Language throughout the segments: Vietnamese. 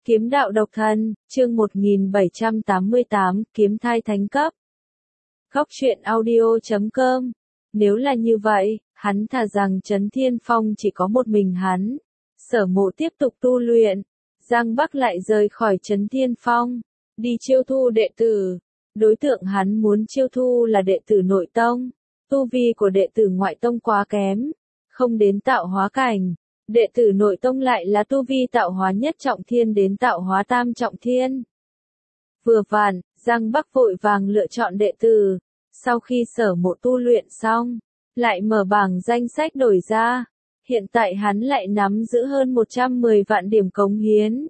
Kiếm đạo độc thân, chương 1788, kiếm thai thánh cấp. Góc truyện audio.com. Nếu là như vậy, hắn thà rằng Trấn Thiên Phong chỉ có một mình hắn. Sở Mộ tiếp tục tu luyện. Giang Bắc lại rời khỏi Trấn Thiên Phong, đi chiêu thu đệ tử. Đối tượng hắn muốn chiêu thu là đệ tử nội tông. Tu vi của đệ tử ngoại tông quá kém, không đến tạo hóa cảnh. Đệ tử nội tông lại là tu vi tạo hóa nhất trọng thiên đến tạo hóa tam trọng thiên. Vừa vặn, Giang Bắc vội vàng lựa chọn đệ tử. Sau khi Sở Mộ tu luyện xong, lại mở bảng danh sách đổi ra. Hiện tại hắn lại nắm giữ hơn 110 vạn điểm cống hiến.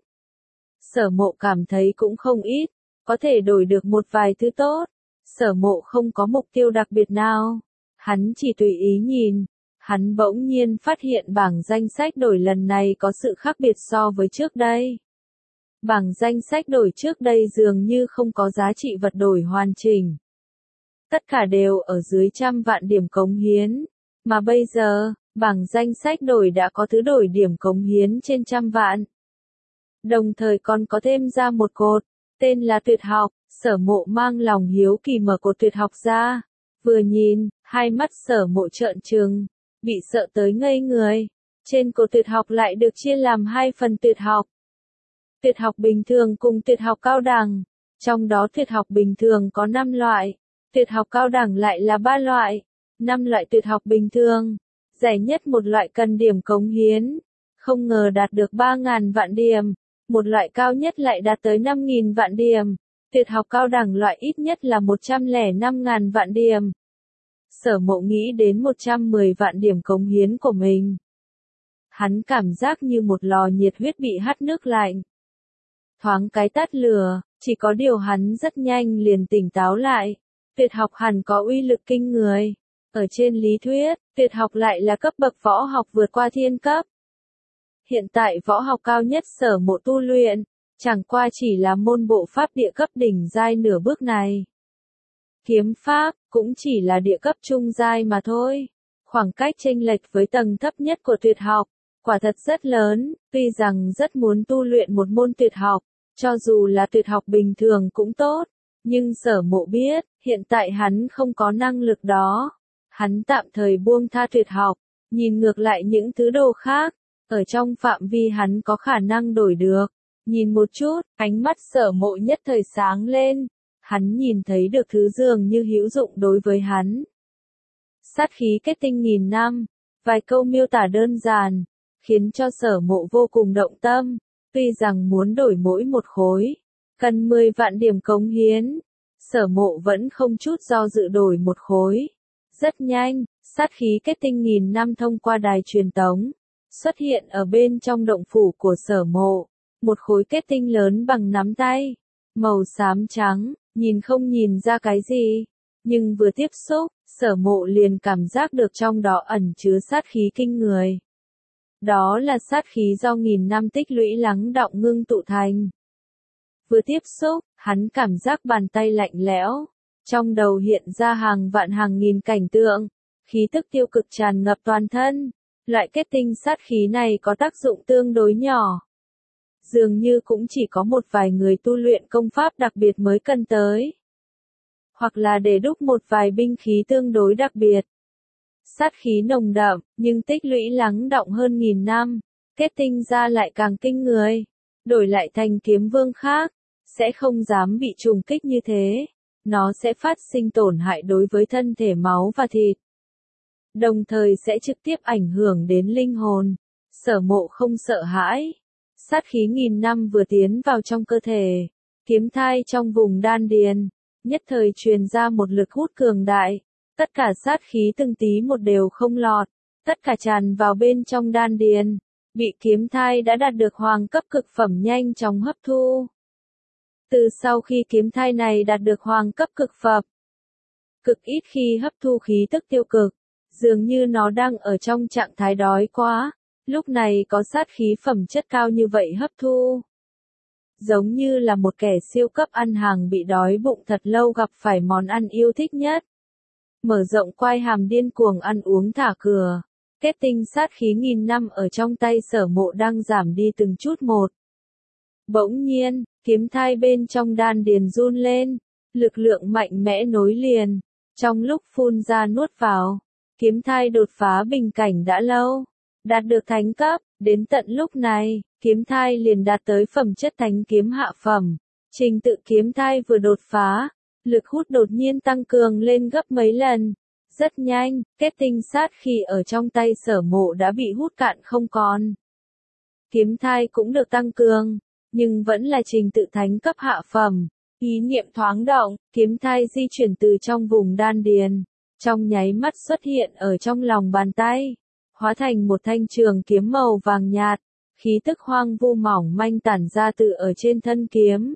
Sở Mộ cảm thấy cũng không ít, có thể đổi được một vài thứ tốt. Sở Mộ không có mục tiêu đặc biệt nào, hắn chỉ tùy ý nhìn. Hắn bỗng nhiên phát hiện bảng danh sách đổi lần này có sự khác biệt so với trước đây. Bảng danh sách đổi trước đây dường như không có giá trị vật đổi hoàn chỉnh. Tất cả đều ở dưới 100 vạn điểm cống hiến. Mà bây giờ, bảng danh sách đổi đã có thứ đổi điểm cống hiến trên 100 vạn. Đồng thời còn có thêm ra một cột, tên là tuyệt học. Sở Mộ mang lòng hiếu kỳ mở cột tuyệt học ra. Vừa nhìn, hai mắt Sở Mộ trợn trừng, bị sợ tới ngây người. Trên cột tuyệt học lại được chia làm hai phần tuyệt học. Tuyệt học bình thường cùng tuyệt học cao đẳng. Trong đó tuyệt học bình thường có 5 loại, tuyệt học cao đẳng lại là 3 loại. 5 loại tuyệt học bình thường, rẻ nhất một loại cần điểm cống hiến, không ngờ đạt được 3.000 vạn điểm. Một loại cao nhất lại đạt tới 5.000 vạn điểm. Tuyệt học cao đẳng loại ít nhất là 105.000 vạn điểm. Sở Mộ nghĩ đến 110 vạn điểm cống hiến của mình. Hắn cảm giác như một lò nhiệt huyết bị hắt nước lạnh. Thoáng cái tắt lửa, chỉ có điều hắn rất nhanh liền tỉnh táo lại. Tuyệt học hẳn có uy lực kinh người. Ở trên lý thuyết, tuyệt học lại là cấp bậc võ học vượt qua thiên cấp. Hiện tại võ học cao nhất Sở Mộ tu luyện, chẳng qua chỉ là môn bộ pháp địa cấp đỉnh giai nửa bước này. Kiếm pháp, cũng chỉ là địa cấp trung giai mà thôi. Khoảng cách chênh lệch với tầng thấp nhất của tuyệt học, quả thật rất lớn. Tuy rằng rất muốn tu luyện một môn tuyệt học, cho dù là tuyệt học bình thường cũng tốt. Nhưng Sở Mộ biết, hiện tại hắn không có năng lực đó. Hắn tạm thời buông tha tuyệt học, nhìn ngược lại những thứ đồ khác, ở trong phạm vi hắn có khả năng đổi được. Nhìn một chút, ánh mắt Sở Mộ nhất thời sáng lên. Hắn nhìn thấy được thứ dường như hữu dụng đối với hắn. Sát khí kết tinh 1000 năm, vài câu miêu tả đơn giản, khiến cho Sở Mộ vô cùng động tâm. Tuy rằng muốn đổi mỗi một khối, cần 10 vạn điểm cống hiến, Sở Mộ vẫn không chút do dự đổi một khối. Rất nhanh, sát khí kết tinh 1000 năm thông qua đài truyền tống, xuất hiện ở bên trong động phủ của Sở Mộ. Một khối kết tinh lớn bằng nắm tay, màu xám trắng, nhìn không nhìn ra cái gì. Nhưng vừa tiếp xúc, Sở Mộ liền cảm giác được trong đó ẩn chứa sát khí kinh người. Đó là sát khí do 1000 năm tích lũy lắng đọng ngưng tụ thành. Vừa tiếp xúc, hắn cảm giác bàn tay lạnh lẽo. Trong đầu hiện ra hàng vạn hàng nghìn cảnh tượng, khí tức tiêu cực tràn ngập toàn thân. Loại kết tinh sát khí này có tác dụng tương đối nhỏ. Dường như cũng chỉ có một vài người tu luyện công pháp đặc biệt mới cần tới. Hoặc là để đúc một vài binh khí tương đối đặc biệt. Sát khí nồng đậm, nhưng tích lũy lắng đọng hơn 1000 năm, kết tinh ra lại càng kinh người. Đổi lại thành kiếm vương khác, sẽ không dám bị trùng kích như thế. Nó sẽ phát sinh tổn hại đối với thân thể máu và thịt. Đồng thời sẽ trực tiếp ảnh hưởng đến linh hồn. Sở Mộ không sợ hãi. Sát khí 1000 năm vừa tiến vào trong cơ thể, kiếm thai trong vùng đan điền, nhất thời truyền ra một lực hút cường đại. Tất cả sát khí từng tí một đều không lọt, tất cả tràn vào bên trong đan điền, bị kiếm thai đã đạt được hoàng cấp cực phẩm nhanh chóng hấp thu. Từ sau khi kiếm thai này đạt được hoàng cấp cực phẩm, cực ít khi hấp thu khí tức tiêu cực, dường như nó đang ở trong trạng thái đói quá. Lúc này có sát khí phẩm chất cao như vậy hấp thu. Giống như là một kẻ siêu cấp ăn hàng bị đói bụng thật lâu gặp phải món ăn yêu thích nhất. Mở rộng quai hàm điên cuồng ăn uống thả cửa. Kết tinh sát khí 1000 năm ở trong tay Sở Mộ đang giảm đi từng chút một. Bỗng nhiên, kiếm thai bên trong đan điền run lên, lực lượng mạnh mẽ nối liền, trong lúc phun ra nuốt vào, kiếm thai đột phá bình cảnh đã lâu, đạt được thánh cấp, đến tận lúc này, kiếm thai liền đạt tới phẩm chất thánh kiếm hạ phẩm. Trình tự kiếm thai vừa đột phá, lực hút đột nhiên tăng cường lên gấp mấy lần. Rất nhanh, kết tinh sát khí ở trong tay Sở Mộ đã bị hút cạn không còn. Kiếm thai cũng được tăng cường, nhưng vẫn là trình tự thánh cấp hạ phẩm. Ý niệm thoáng động, kiếm thai di chuyển từ trong vùng đan điền, trong nháy mắt xuất hiện ở trong lòng bàn tay, hóa thành một thanh trường kiếm màu vàng nhạt, khí tức hoang vu mỏng manh tản ra từ ở trên thân kiếm.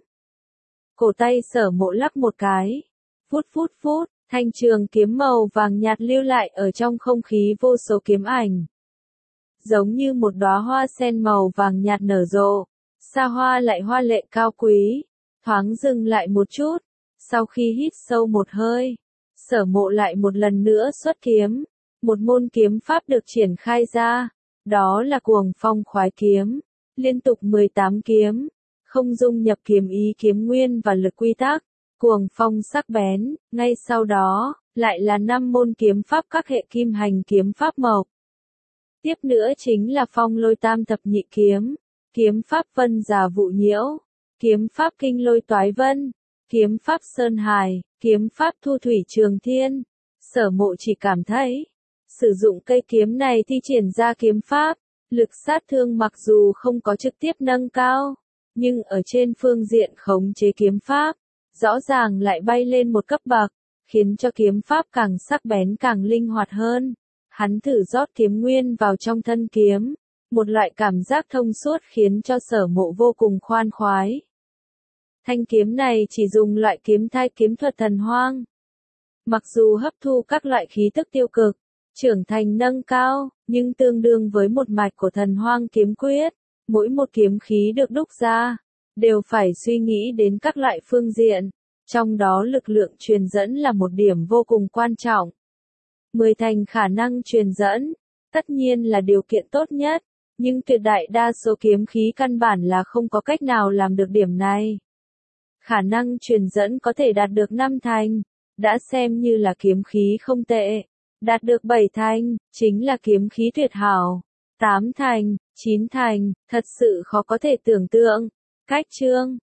Cổ tay Sở Mộ lắc một cái, phút phút phút, thanh trường kiếm màu vàng nhạt lưu lại ở trong không khí vô số kiếm ảnh. Giống như một đóa hoa sen màu vàng nhạt nở rộ, xa hoa lại hoa lệ cao quý, thoáng dừng lại một chút, sau khi hít sâu một hơi, Sở Mộ lại một lần nữa xuất kiếm, một môn kiếm pháp được triển khai ra, đó là Cuồng Phong Khoái Kiếm, liên tục 18 kiếm, không dung nhập kiếm ý kiếm nguyên và lực quy tắc, cuồng phong sắc bén, ngay sau đó, lại là 5 môn kiếm pháp các hệ kim hành kiếm pháp mộc. Tiếp nữa chính là phong lôi tam thập nhị kiếm, kiếm pháp vân giả vụ nhiễu, kiếm pháp kinh lôi toái vân, kiếm pháp sơn hải, kiếm pháp thu thủy trường thiên. Sở Mộ chỉ cảm thấy, sử dụng cây kiếm này thi triển ra kiếm pháp, lực sát thương mặc dù không có trực tiếp nâng cao, nhưng ở trên phương diện khống chế kiếm pháp, rõ ràng lại bay lên một cấp bậc, khiến cho kiếm pháp càng sắc bén càng linh hoạt hơn. Hắn thử rót kiếm nguyên vào trong thân kiếm, một loại cảm giác thông suốt khiến cho Sở Mộ vô cùng khoan khoái. Thanh kiếm này chỉ dùng loại kiếm thai kiếm thuật thần hoang. Mặc dù hấp thu các loại khí tức tiêu cực, trưởng thành nâng cao, nhưng tương đương với một mạch của thần hoang kiếm quyết, mỗi một kiếm khí được đúc ra, đều phải suy nghĩ đến các loại phương diện, trong đó lực lượng truyền dẫn là một điểm vô cùng quan trọng. 10 thành khả năng truyền dẫn, tất nhiên là điều kiện tốt nhất, nhưng tuyệt đại đa số kiếm khí căn bản là không có cách nào làm được điểm này. Khả năng truyền dẫn có thể đạt được 5 thành, đã xem như là kiếm khí không tệ. Đạt được 7 thành, chính là kiếm khí tuyệt hảo. 8 thành, 9 thành, thật sự khó có thể tưởng tượng. Cách chương